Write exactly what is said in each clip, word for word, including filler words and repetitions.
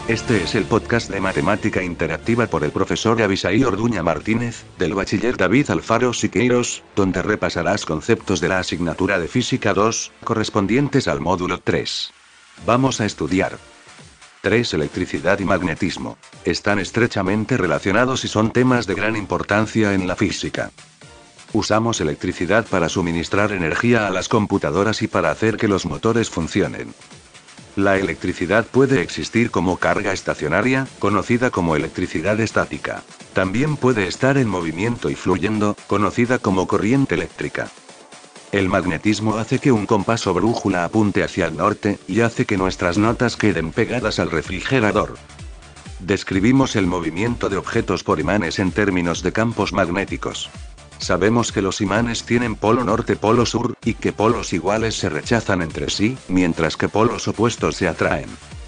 Este es el podcast de Matemática Interactiva por el profesor Abisaí Orduña Martínez, del bachiller David Alfaro Siqueiros, donde repasarás conceptos de la asignatura de Física dos, correspondientes al módulo tres. Vamos a estudiar. tres. Electricidad y magnetismo. Están estrechamente relacionados y son temas de gran importancia en la física. Usamos electricidad para suministrar energía a las computadoras y para hacer que los motores funcionen. La electricidad puede existir como carga estacionaria, conocida como electricidad estática. También puede estar en movimiento y fluyendo, conocida como corriente eléctrica. El magnetismo hace que un compás o brújula apunte hacia el norte, y hace que nuestras notas queden pegadas al refrigerador. Describimos el movimiento de objetos por imanes en términos de campos magnéticos. Sabemos que los imanes tienen polo norte-polo sur, y que polos iguales se rechazan entre sí, mientras que polos opuestos se atraen.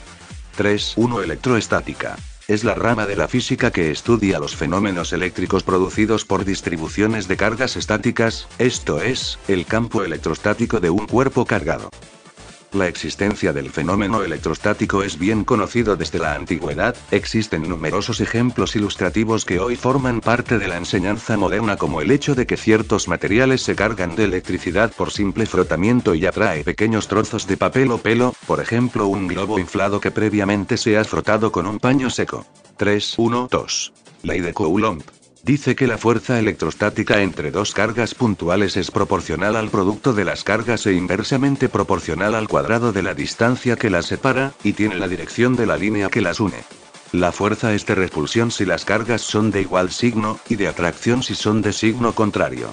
tres. uno. Electroestática. Es la rama de la física que estudia los fenómenos eléctricos producidos por distribuciones de cargas estáticas, esto es, el campo electrostático de un cuerpo cargado. La existencia del fenómeno electrostático es bien conocido desde la antigüedad, existen numerosos ejemplos ilustrativos que hoy forman parte de la enseñanza moderna, como el hecho de que ciertos materiales se cargan de electricidad por simple frotamiento y atrae pequeños trozos de papel o pelo, por ejemplo un globo inflado que previamente se ha frotado con un paño seco. tres. uno. dos. Ley de Coulomb. Dice que la fuerza electrostática entre dos cargas puntuales es proporcional al producto de las cargas e inversamente proporcional al cuadrado de la distancia que las separa, y tiene la dirección de la línea que las une. La fuerza es de repulsión si las cargas son de igual signo, y de atracción si son de signo contrario.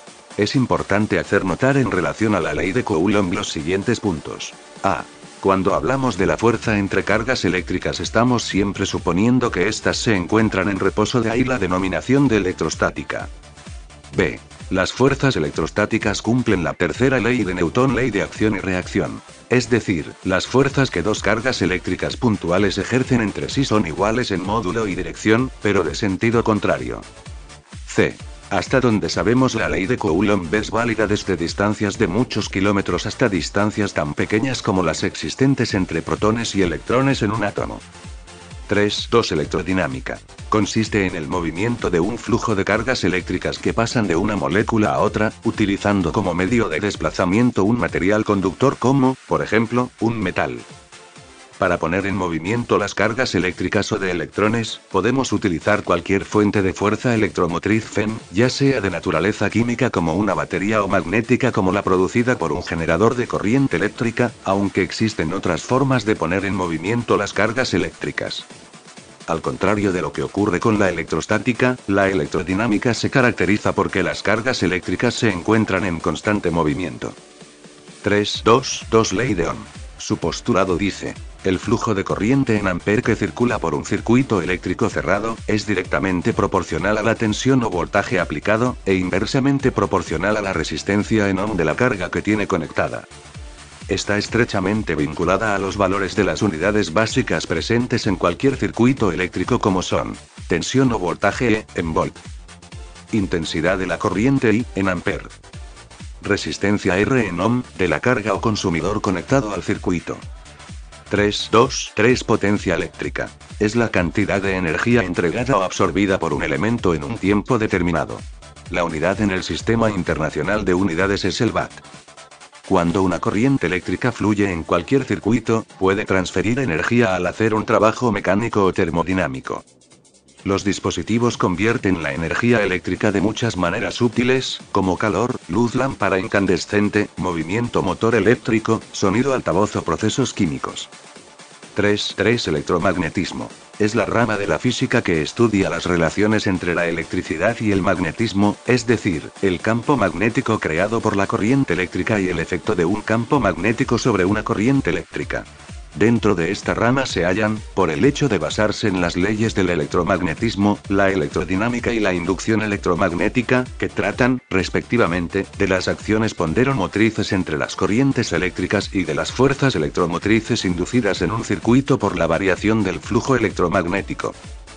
Es importante hacer notar en relación a la ley de Coulomb los siguientes puntos. A. Cuando hablamos de la fuerza entre cargas eléctricas estamos siempre suponiendo que éstas se encuentran en reposo, de ahí la denominación de electrostática. B. Las fuerzas electrostáticas cumplen la tercera ley de Newton, ley de acción y reacción. Es decir, las fuerzas que dos cargas eléctricas puntuales ejercen entre sí son iguales en módulo y dirección, pero de sentido contrario. C. Hasta donde sabemos, la ley de Coulomb es válida desde distancias de muchos kilómetros hasta distancias tan pequeñas como las existentes entre protones y electrones en un átomo. tres. dos. Electrodinámica. Consiste en el movimiento de un flujo de cargas eléctricas que pasan de una molécula a otra, utilizando como medio de desplazamiento un material conductor como, por ejemplo, un metal. Para poner en movimiento las cargas eléctricas o de electrones, podemos utilizar cualquier fuente de fuerza electromotriz F E M, ya sea de naturaleza química como una batería o magnética como la producida por un generador de corriente eléctrica, aunque existen otras formas de poner en movimiento las cargas eléctricas. Al contrario de lo que ocurre con la electrostática, la electrodinámica se caracteriza porque las cargas eléctricas se encuentran en constante movimiento. tres. dos. dos. Ley de Ohm. Su postulado dice: el flujo de corriente en ampere que circula por un circuito eléctrico cerrado, es directamente proporcional a la tensión o voltaje aplicado, e inversamente proporcional a la resistencia en ohm de la carga que tiene conectada. Está estrechamente vinculada a los valores de las unidades básicas presentes en cualquier circuito eléctrico, como son tensión o voltaje E, en volt; intensidad de la corriente I, en ampere; resistencia R en ohm, de la carga o consumidor conectado al circuito. tres. dos. tres. Potencia eléctrica. Es la cantidad de energía entregada o absorbida por un elemento en un tiempo determinado. La unidad en el Sistema Internacional de Unidades es el watt. Cuando una corriente eléctrica fluye en cualquier circuito, puede transferir energía al hacer un trabajo mecánico o termodinámico. Los dispositivos convierten la energía eléctrica de muchas maneras útiles, como calor, luz lámpara incandescente, movimiento motor eléctrico, sonido altavoz o procesos químicos. tres. tres. Electromagnetismo. Es la rama de la física que estudia las relaciones entre la electricidad y el magnetismo, es decir, el campo magnético creado por la corriente eléctrica y el efecto de un campo magnético sobre una corriente eléctrica. Dentro de esta rama se hallan, por el hecho de basarse en las leyes del electromagnetismo, la electrodinámica y la inducción electromagnética, que tratan, respectivamente, de las acciones ponderomotrices entre las corrientes eléctricas y de las fuerzas electromotrices inducidas en un circuito por la variación del flujo electromagnético.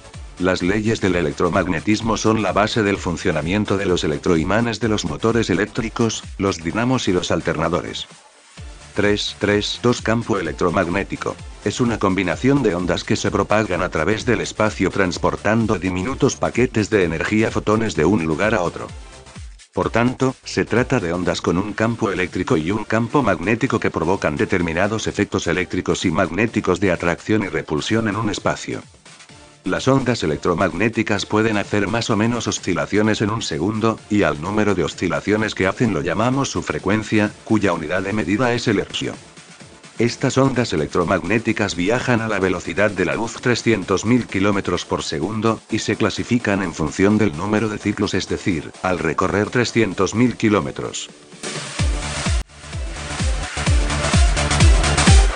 Las leyes del electromagnetismo son la base del funcionamiento de los electroimanes de los motores eléctricos, los dinamos y los alternadores. tres. tres. dos. Campo electromagnético. Es una combinación de ondas que se propagan a través del espacio transportando diminutos paquetes de energía fotones de un lugar a otro. Por tanto, se trata de ondas con un campo eléctrico y un campo magnético que provocan determinados efectos eléctricos y magnéticos de atracción y repulsión en un espacio. Las ondas electromagnéticas pueden hacer más o menos oscilaciones en un segundo, y al número de oscilaciones que hacen lo llamamos su frecuencia, cuya unidad de medida es el hercio. Estas ondas electromagnéticas viajan a la velocidad de la luz trescientos mil kilómetros por segundo, y se clasifican en función del número de ciclos, es decir, al recorrer trescientos mil kilómetros.